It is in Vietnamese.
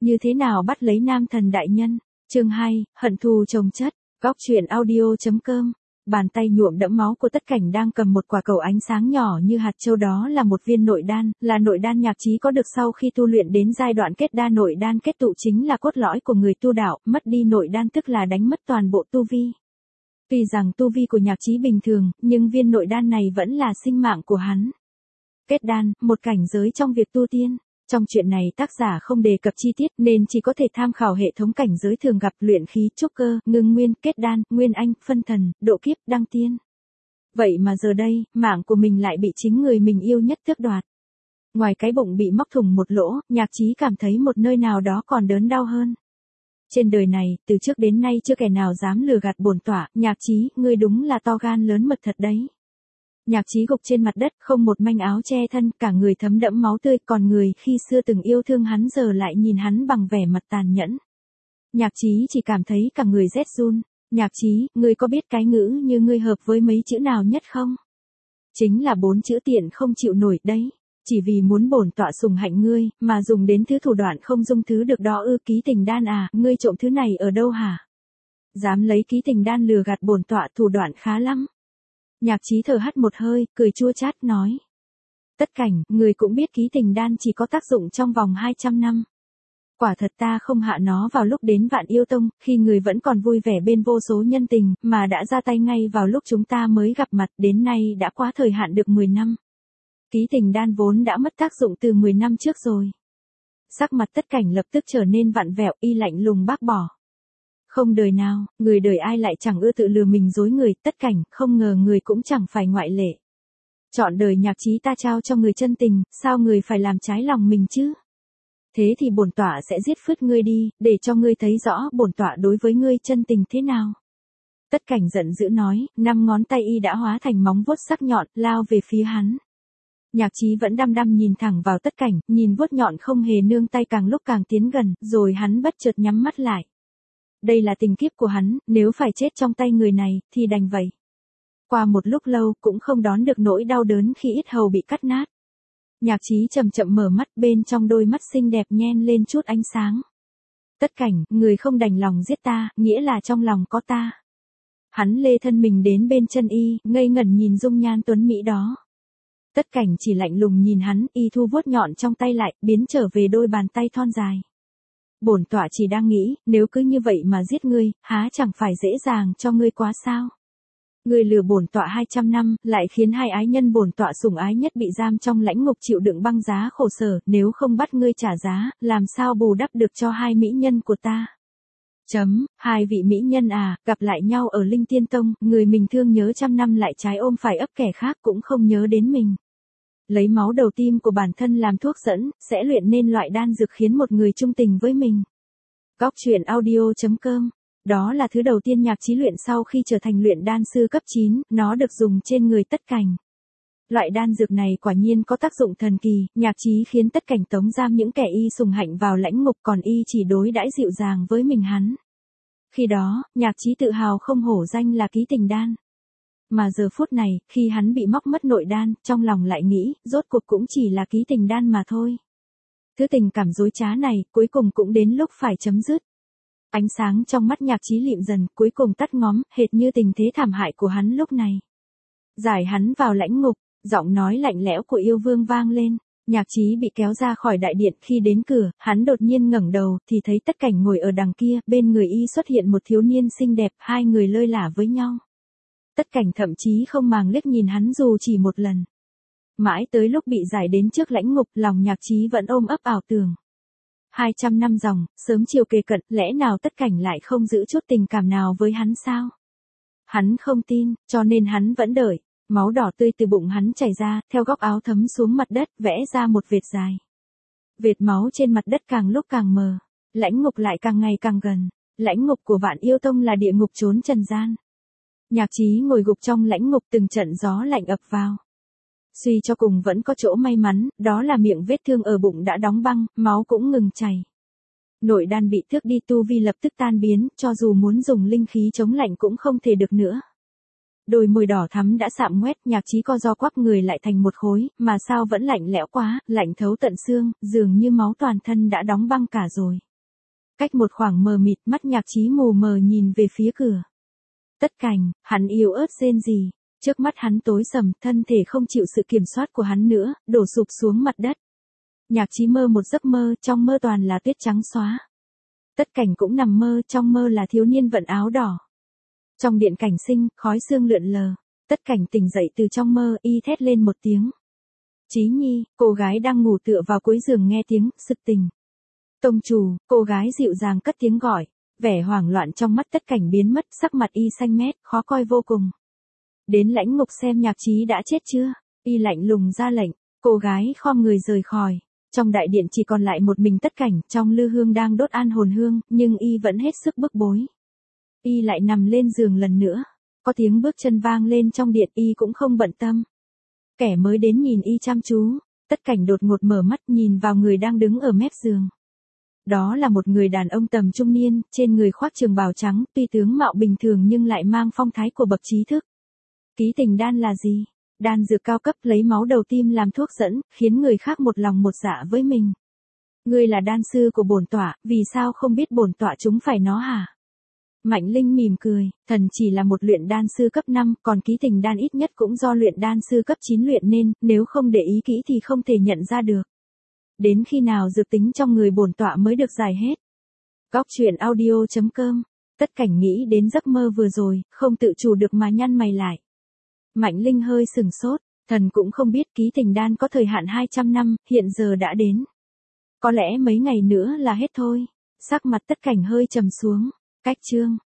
Như thế nào bắt lấy nam thần đại nhân? Chương 2, hận thù chồng chất. Góc truyện audio.com. Bàn tay nhuộm đẫm máu của Tất Cảnh đang cầm một quả cầu ánh sáng nhỏ như hạt châu, đó là một viên nội đan, là nội đan Nhạc Chí có được sau khi tu luyện đến giai đoạn kết đan. Nội đan kết tụ chính là cốt lõi của người tu đạo, mất đi nội đan tức là đánh mất toàn bộ tu vi. Tuy rằng tu vi của Nhạc Chí bình thường, nhưng viên nội đan này vẫn là sinh mạng của hắn. Kết đan, một cảnh giới trong việc tu tiên. Trong chuyện này tác giả không đề cập chi tiết nên chỉ có thể tham khảo hệ thống cảnh giới thường gặp: luyện khí, trúc cơ, ngưng nguyên, kết đan, nguyên anh, phân thần, độ kiếp, đăng tiên. Vậy mà giờ đây, mạng của mình lại bị chính người mình yêu nhất tước đoạt. Ngoài cái bụng bị móc thủng một lỗ, Nhạc Chí cảm thấy một nơi nào đó còn đớn đau hơn. Trên đời này, từ trước đến nay chưa kẻ nào dám lừa gạt bổn tọa. Nhạc Chí, ngươi đúng là to gan lớn mật thật đấy. Nhạc Chí gục trên mặt đất, không một manh áo che thân, cả người thấm đẫm máu tươi, còn người khi xưa từng yêu thương hắn giờ lại nhìn hắn bằng vẻ mặt tàn nhẫn. Nhạc Chí chỉ cảm thấy cả người rét run. Nhạc Chí, ngươi có biết cái ngữ như ngươi hợp với mấy chữ nào nhất không? Chính là 4 chữ tiện không chịu nổi đấy. Chỉ vì muốn bổn tọa sủng hạnh ngươi, mà dùng đến thứ thủ đoạn không dung thứ được đó ư? Ký tình đan à, ngươi trộm thứ này ở đâu hả? Dám lấy ký tình đan lừa gạt bổn tọa, thủ đoạn khá lắm. Nhạc Chí thở hắt một hơi, cười chua chát nói. Tất Cảnh, người cũng biết ký tình đan chỉ có tác dụng trong vòng 200 năm. Quả thật ta không hạ nó vào lúc đến Vạn Yêu Tông, khi người vẫn còn vui vẻ bên vô số nhân tình, mà đã ra tay ngay vào lúc chúng ta mới gặp mặt, đến nay đã quá thời hạn được 10 năm. Ký tình đan vốn đã mất tác dụng từ 10 năm trước rồi. Sắc mặt Tất Cảnh lập tức trở nên vặn vẹo, y lạnh lùng bác bỏ. Không đời nào, người đời ai lại chẳng ưa tự lừa mình dối người. Tất Cảnh, không ngờ người cũng chẳng phải ngoại lệ. Trọn đời Nhạc Chí ta trao cho người chân tình, sao người phải làm trái lòng mình chứ? Thế thì bổn tọa sẽ giết phứt ngươi đi, để cho ngươi thấy rõ bổn tọa đối với ngươi chân tình thế nào. Tất Cảnh giận dữ nói, 5 ngón tay y đã hóa thành móng vuốt sắc nhọn, lao về phía hắn. Nhạc Chí vẫn đăm đăm nhìn thẳng vào Tất Cảnh, nhìn vuốt nhọn không hề nương tay càng lúc càng tiến gần, rồi hắn bất chợt nhắm mắt lại. Đây là tình kiếp của hắn, nếu phải chết trong tay người này, thì đành vậy. Qua một lúc lâu, cũng không đón được nỗi đau đớn khi yết hầu bị cắt nát. Nhạc Chí chậm chậm mở mắt, bên trong đôi mắt xinh đẹp nhen lên chút ánh sáng. Tất Cảnh, người không đành lòng giết ta, nghĩa là trong lòng có ta. Hắn lê thân mình đến bên chân y, ngây ngẩn nhìn dung nhan tuấn mỹ đó. Tất Cảnh chỉ lạnh lùng nhìn hắn, y thu vuốt nhọn trong tay lại, biến trở về đôi bàn tay thon dài. Bổn tọa chỉ đang nghĩ, nếu cứ như vậy mà giết ngươi, há chẳng phải dễ dàng cho ngươi quá sao? Ngươi lừa bổn tọa 200 năm, lại khiến hai ái nhân bổn tọa sủng ái nhất bị giam trong lãnh ngục chịu đựng băng giá khổ sở, nếu không bắt ngươi trả giá, làm sao bù đắp được cho hai mỹ nhân của ta? Hai vị mỹ nhân à, gặp lại nhau ở Linh Tiên Tông, người mình thương nhớ trăm năm lại trái ôm phải ấp kẻ khác cũng không nhớ đến mình. Lấy máu đầu tim của bản thân làm thuốc dẫn, sẽ luyện nên loại đan dược khiến một người trung tình với mình. Góc truyện audio.com. Đó là thứ đầu tiên Nhạc Chí luyện sau khi trở thành luyện đan sư cấp 9, nó được dùng trên người Tất Cảnh. Loại đan dược này quả nhiên có tác dụng thần kỳ. Nhạc Chí khiến Tất Cảnh tống giam những kẻ y sùng hạnh vào lãnh ngục, còn y chỉ đối đãi dịu dàng với mình hắn. Khi đó, Nhạc Chí tự hào không hổ danh là ký tình đan. Mà giờ phút này, khi hắn bị móc mất nội đan, trong lòng lại nghĩ, rốt cuộc cũng chỉ là ký tình đan mà thôi. Thứ tình cảm dối trá này, cuối cùng cũng đến lúc phải chấm dứt. Ánh sáng trong mắt Nhạc Chí lịm dần, cuối cùng tắt ngóm, hệt như tình thế thảm hại của hắn lúc này. Giải hắn vào lãnh ngục, giọng nói lạnh lẽo của yêu vương vang lên. Nhạc Chí bị kéo ra khỏi đại điện, khi đến cửa, hắn đột nhiên ngẩng đầu, thì thấy Tất Cảnh ngồi ở đằng kia, bên người y xuất hiện một thiếu niên xinh đẹp, hai người lơi lả với nhau. Tất Cảnh thậm chí không màng liếc nhìn hắn dù chỉ một lần. Mãi tới lúc bị giải đến trước lãnh ngục, lòng Nhạc Chí vẫn ôm ấp ảo tưởng. 200 năm dòng, sớm chiều kề cận, lẽ nào Tất Cảnh lại không giữ chút tình cảm nào với hắn sao? Hắn không tin, cho nên hắn vẫn đợi. Máu đỏ tươi từ bụng hắn chảy ra, theo góc áo thấm xuống mặt đất, vẽ ra một vệt dài. Vệt máu trên mặt đất càng lúc càng mờ. Lãnh ngục lại càng ngày càng gần. Lãnh ngục của Vạn Yêu Tông là địa ngục chốn trần gian. Nhạc Chí ngồi gục trong lãnh ngục, từng trận gió lạnh ập vào. Suy cho cùng vẫn có chỗ may mắn, đó là miệng vết thương ở bụng đã đóng băng, máu cũng ngừng chảy. Nội đan bị tước đi, tu vi lập tức tan biến, cho dù muốn dùng linh khí chống lạnh cũng không thể được nữa. Đôi môi đỏ thắm đã sạm ngoét, Nhạc Chí co ro quắp người lại thành một khối, mà sao vẫn lạnh lẽo quá, lạnh thấu tận xương, dường như máu toàn thân đã đóng băng cả rồi. Cách một khoảng mờ mịt, mắt Nhạc Chí mù mờ nhìn về phía cửa. Tất Cảnh, hắn yếu ớt rên rỉ, trước mắt hắn tối sầm, thân thể không chịu sự kiểm soát của hắn nữa, đổ sụp xuống mặt đất. Nhạc Chí mơ một giấc mơ, trong mơ toàn là tuyết trắng xóa. Tất Cảnh cũng nằm mơ, trong mơ là thiếu niên vận áo đỏ. Trong điện cảnh sinh, khói sương lượn lờ. Tất Cảnh tỉnh dậy từ trong mơ, y thét lên một tiếng. Chí Nhi, cô gái đang ngủ tựa vào cuối giường nghe tiếng, sực tỉnh. Tông chủ, cô gái dịu dàng cất tiếng gọi. Vẻ hoảng loạn trong mắt Tất Cảnh biến mất, sắc mặt y xanh mét, khó coi vô cùng. Đến lãnh ngục xem Nhạc Chí đã chết chưa? Y lạnh lùng ra lệnh, cô gái khom người rời khỏi. Trong đại điện chỉ còn lại một mình Tất Cảnh, trong lư hương đang đốt an hồn hương, nhưng y vẫn hết sức bức bối. Y lại nằm lên giường lần nữa. Có tiếng bước chân vang lên trong điện, y cũng không bận tâm. Kẻ mới đến nhìn y chăm chú. Tất Cảnh đột ngột mở mắt nhìn vào người đang đứng ở mép giường. Đó là một người đàn ông tầm trung niên, trên người khoác trường bào trắng, tuy tướng mạo bình thường nhưng lại mang phong thái của bậc trí thức. Ký tình đan là gì? Đan dược cao cấp lấy máu đầu tim làm thuốc dẫn, khiến người khác một lòng một dạ với mình. Ngươi là đan sư của bổn tọa, vì sao không biết bổn tọa chúng phải nó hả? Mạnh Linh mỉm cười, thần chỉ là một luyện đan sư cấp 5, còn ký tình đan ít nhất cũng do luyện đan sư cấp 9 luyện nên, nếu không để ý kỹ thì không thể nhận ra được. Đến khi nào dược tính trong người bổn tọa mới được giải hết? Góc truyện audio.com. Tất Cảnh nghĩ đến giấc mơ vừa rồi, không tự chủ được mà nhăn mày lại. Mạnh Linh hơi sừng sốt, thần cũng không biết ký tình đan có thời hạn 200 năm, hiện giờ đã đến. Có lẽ mấy ngày nữa là hết thôi. Sắc mặt Tất Cảnh hơi trầm xuống. Cách chương